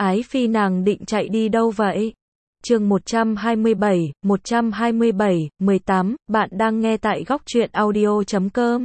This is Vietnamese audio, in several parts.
Ái phi nàng định chạy đi đâu vậy? Chương 127, 18, bạn đang nghe tại góc truyện audio.com.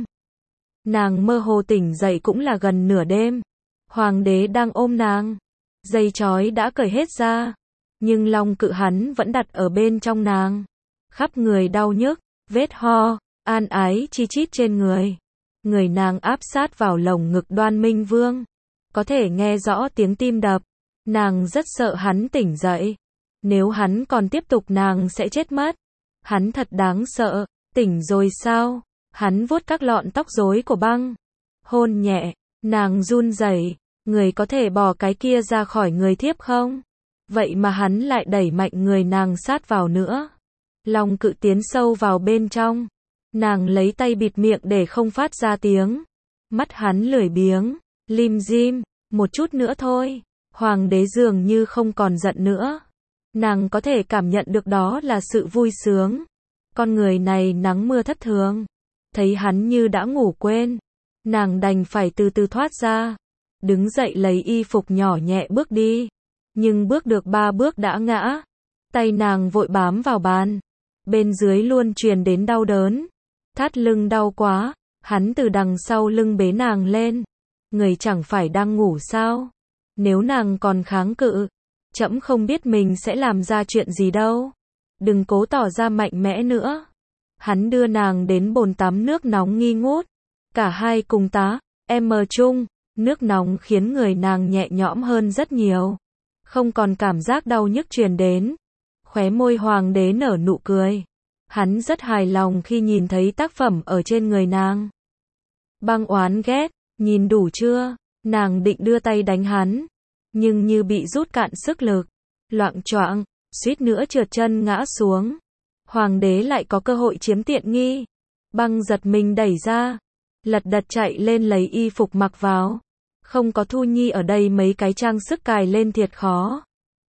Nàng mơ hồ tỉnh dậy cũng là gần nửa đêm. Hoàng đế đang ôm nàng. Dây trói đã cởi hết ra. Nhưng lòng cự hắn vẫn đặt ở bên trong nàng. Khắp người đau nhức, vết ho, an ái chi chít trên người. Người nàng áp sát vào lồng ngực Đoan Minh Vương. Có thể nghe rõ tiếng tim đập. Nàng rất sợ hắn tỉnh dậy. Nếu hắn còn tiếp tục nàng sẽ chết mất. Hắn thật đáng sợ. Tỉnh rồi sao? Hắn vuốt các lọn tóc rối của băng. Hôn nhẹ. Nàng run rẩy. Người có thể bỏ cái kia ra khỏi người thiếp không? Vậy mà hắn lại đẩy mạnh người nàng sát vào nữa. Lòng cự tiến sâu vào bên trong. Nàng lấy tay bịt miệng để không phát ra tiếng. Mắt hắn lười biếng. Lim dim. Một chút nữa thôi. Hoàng đế dường như không còn giận nữa. Nàng có thể cảm nhận được đó là sự vui sướng. Con người này nắng mưa thất thường. Thấy hắn như đã ngủ quên. Nàng đành phải từ từ thoát ra. Đứng dậy lấy y phục nhỏ nhẹ bước đi. Nhưng bước được 3 bước đã ngã. Tay nàng vội bám vào bàn. Bên dưới luôn truyền đến đau đớn. Thắt lưng đau quá. Hắn từ đằng sau lưng bế nàng lên. Người chẳng phải đang ngủ sao? Nếu nàng còn kháng cự, trẫm không biết mình sẽ làm ra chuyện gì đâu. Đừng cố tỏ ra mạnh mẽ nữa. Hắn đưa nàng đến bồn tắm nước nóng nghi ngút. Cả hai cùng tá, chung. Nước nóng khiến người nàng nhẹ nhõm hơn rất nhiều. Không còn cảm giác đau nhức truyền đến. Khóe môi hoàng đế nở nụ cười. Hắn rất hài lòng khi nhìn thấy tác phẩm ở trên người nàng. Băng oán ghét, nhìn đủ chưa? Nàng định đưa tay đánh hắn. Nhưng như bị rút cạn sức lực. Loạng choạng, suýt nữa trượt chân ngã xuống. Hoàng đế lại có cơ hội chiếm tiện nghi. Băng giật mình đẩy ra. Lật đật chạy lên lấy y phục mặc vào. Không có Thu Nhi ở đây mấy cái trang sức cài lên thiệt khó.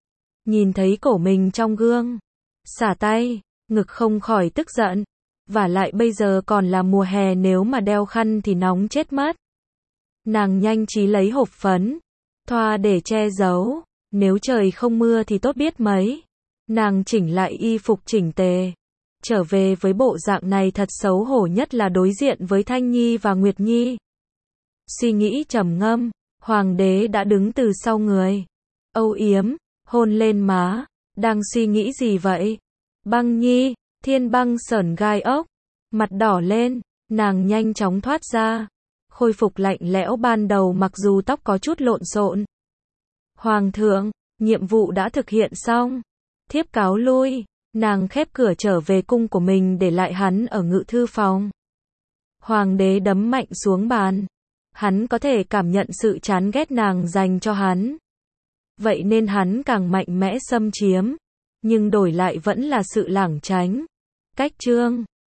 Nhìn thấy cổ mình trong gương. Xả tay, ngực không khỏi tức giận. Vả lại bây giờ còn là mùa hè, nếu mà đeo khăn thì nóng chết mất. Nàng nhanh trí lấy hộp phấn. Thoa để che giấu. Nếu trời không mưa thì tốt biết mấy. Nàng chỉnh lại y phục chỉnh tề. Trở về với bộ dạng này thật xấu hổ, nhất là đối diện với Thanh Nhi và Nguyệt Nhi. Suy nghĩ trầm ngâm, hoàng đế đã đứng từ sau người. Âu yếm, hôn lên má. Đang suy nghĩ gì vậy? Băng Nhi, Thiên Băng sởn gai ốc. Mặt đỏ lên, nàng nhanh chóng thoát ra. Khôi phục lạnh lẽo ban đầu mặc dù tóc có chút lộn xộn. Hoàng thượng, nhiệm vụ đã thực hiện xong. Thiếp cáo lui. Nàng khép cửa trở về cung của mình, để lại hắn ở ngự thư phòng. Hoàng đế đấm mạnh xuống bàn. Hắn có thể cảm nhận sự chán ghét nàng dành cho hắn. Vậy nên hắn càng mạnh mẽ xâm chiếm. Nhưng đổi lại vẫn là sự lảng tránh. Cách chương